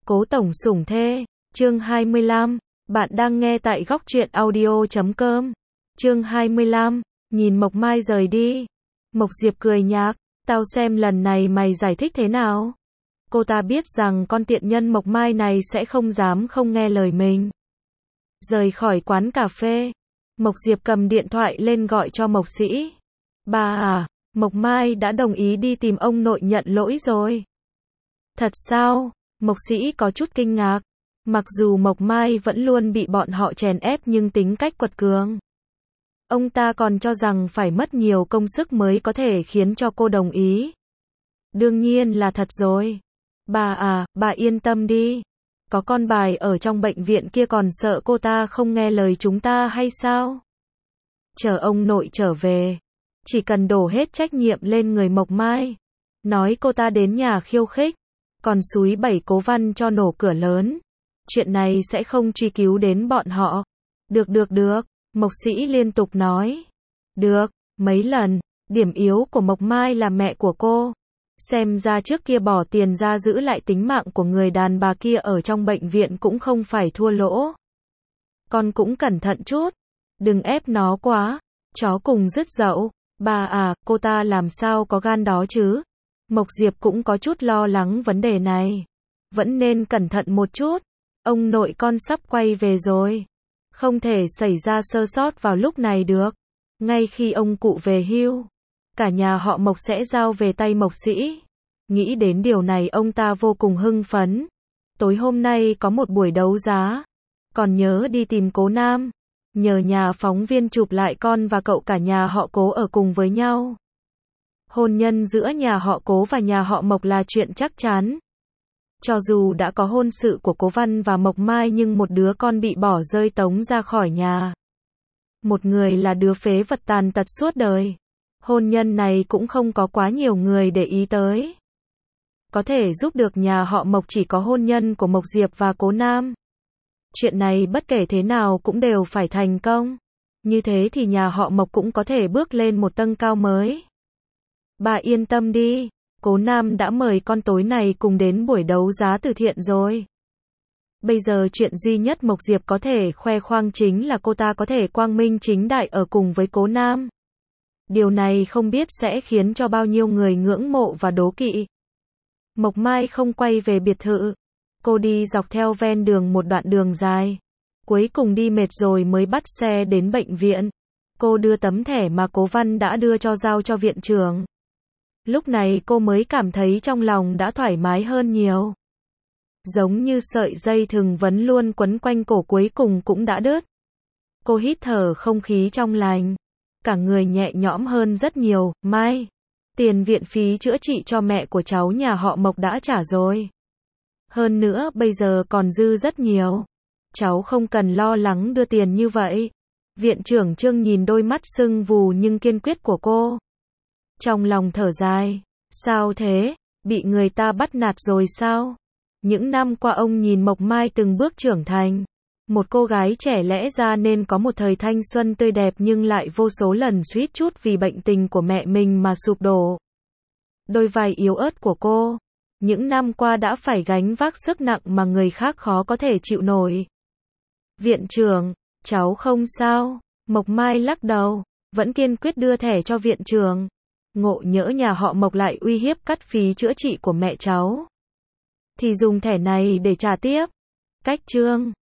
Cố tổng sủng thê, chương 25, bạn đang nghe tại góc truyện audio.com. Chương 25, nhìn Mộc Mai rời đi. Mộc Diệp cười nhạt, tao xem lần này mày giải thích thế nào. Cô ta biết rằng con tiện nhân Mộc Mai này sẽ không dám không nghe lời mình. Rời khỏi quán cà phê, Mộc Diệp cầm điện thoại lên gọi cho Mộc Sĩ. Bà à, Mộc Mai đã đồng ý đi tìm ông nội nhận lỗi rồi. Thật sao? Mộc Sĩ có chút kinh ngạc. Mặc dù Mộc Mai vẫn luôn bị bọn họ chèn ép nhưng tính cách quật cường. Ông ta còn cho rằng phải mất nhiều công sức mới có thể khiến cho cô đồng ý. Đương nhiên là thật rồi. Bà à, bà yên tâm đi. Có con bài ở trong bệnh viện kia còn sợ cô ta không nghe lời chúng ta hay sao? Chờ ông nội trở về. Chỉ cần đổ hết trách nhiệm lên người Mộc Mai. Nói cô ta đến nhà khiêu khích. Còn xúi bẩy Cố Văn cho nổ cửa lớn. Chuyện này sẽ không truy cứu đến bọn họ. Được. Mộc Sĩ liên tục nói. Được, mấy lần. Điểm yếu của Mộc Mai là mẹ của cô. Xem ra trước kia bỏ tiền ra giữ lại tính mạng của người đàn bà kia ở trong bệnh viện cũng không phải thua lỗ. Con cũng cẩn thận chút. Đừng ép nó quá. Chó cùng rứt dậu. Bà à, cô ta làm sao có gan đó chứ? Mộc Diệp cũng có chút lo lắng vấn đề này. Vẫn nên cẩn thận một chút. Ông nội con sắp quay về rồi. Không thể xảy ra sơ sót vào lúc này được. Ngay khi ông cụ về hưu, cả nhà họ Mộc sẽ giao về tay Mộc Sĩ. Nghĩ đến điều này ông ta vô cùng hưng phấn. Tối hôm nay có một buổi đấu giá. Còn nhớ đi tìm Cố Nam. Nhờ nhà phóng viên chụp lại con và cậu cả nhà họ Cố ở cùng với nhau. Hôn nhân giữa nhà họ Cố và nhà họ Mộc là chuyện chắc chắn. Cho dù đã có hôn sự của Cố Văn và Mộc Mai nhưng một đứa con bị bỏ rơi tống ra khỏi nhà. Một người là đứa phế vật tàn tật suốt đời. Hôn nhân này cũng không có quá nhiều người để ý tới. Có thể giúp được nhà họ Mộc chỉ có hôn nhân của Mộc Diệp và Cố Nam. Chuyện này bất kể thế nào cũng đều phải thành công. Như thế thì nhà họ Mộc cũng có thể bước lên một tầng cao mới. Bà yên tâm đi, Cố Nam đã mời con tối này cùng đến buổi đấu giá từ thiện rồi. Bây giờ chuyện duy nhất Mộc Diệp có thể khoe khoang chính là cô ta có thể quang minh chính đại ở cùng với Cố Nam. Điều này không biết sẽ khiến cho bao nhiêu người ngưỡng mộ và đố kỵ. Mộc Mai không quay về biệt thự. Cô đi dọc theo ven đường một đoạn đường dài. Cuối cùng đi mệt rồi mới bắt xe đến bệnh viện. Cô đưa tấm thẻ mà Cố Văn đã đưa cho giao cho viện trưởng. Lúc này cô mới cảm thấy trong lòng đã thoải mái hơn nhiều. Giống như sợi dây thừng vấn luôn quấn quanh cổ cuối cùng cũng đã đứt. Cô hít thở không khí trong lành. Cả người nhẹ nhõm hơn rất nhiều. Mai, tiền viện phí chữa trị cho mẹ của cháu nhà họ Mộc đã trả rồi. Hơn nữa bây giờ còn dư rất nhiều. Cháu không cần lo lắng đưa tiền như vậy. Viện trưởng Trương nhìn đôi mắt sưng vù nhưng kiên quyết của cô. Trong lòng thở dài. Sao thế? Bị người ta bắt nạt rồi sao? Những năm qua ông nhìn Mộc Mai từng bước trưởng thành. Một cô gái trẻ lẽ ra nên có một thời thanh xuân tươi đẹp nhưng lại vô số lần suýt chút vì bệnh tình của mẹ mình mà sụp đổ. Đôi vai yếu ớt của cô. Những năm qua đã phải gánh vác sức nặng mà người khác khó có thể chịu nổi. Viện trưởng, cháu không sao. Mộc Mai lắc đầu, vẫn kiên quyết đưa thẻ cho viện trưởng. Ngộ nhỡ nhà họ Mộc lại uy hiếp cắt phí chữa trị của mẹ cháu. Thì dùng thẻ này để trả tiếp. Cách Trương.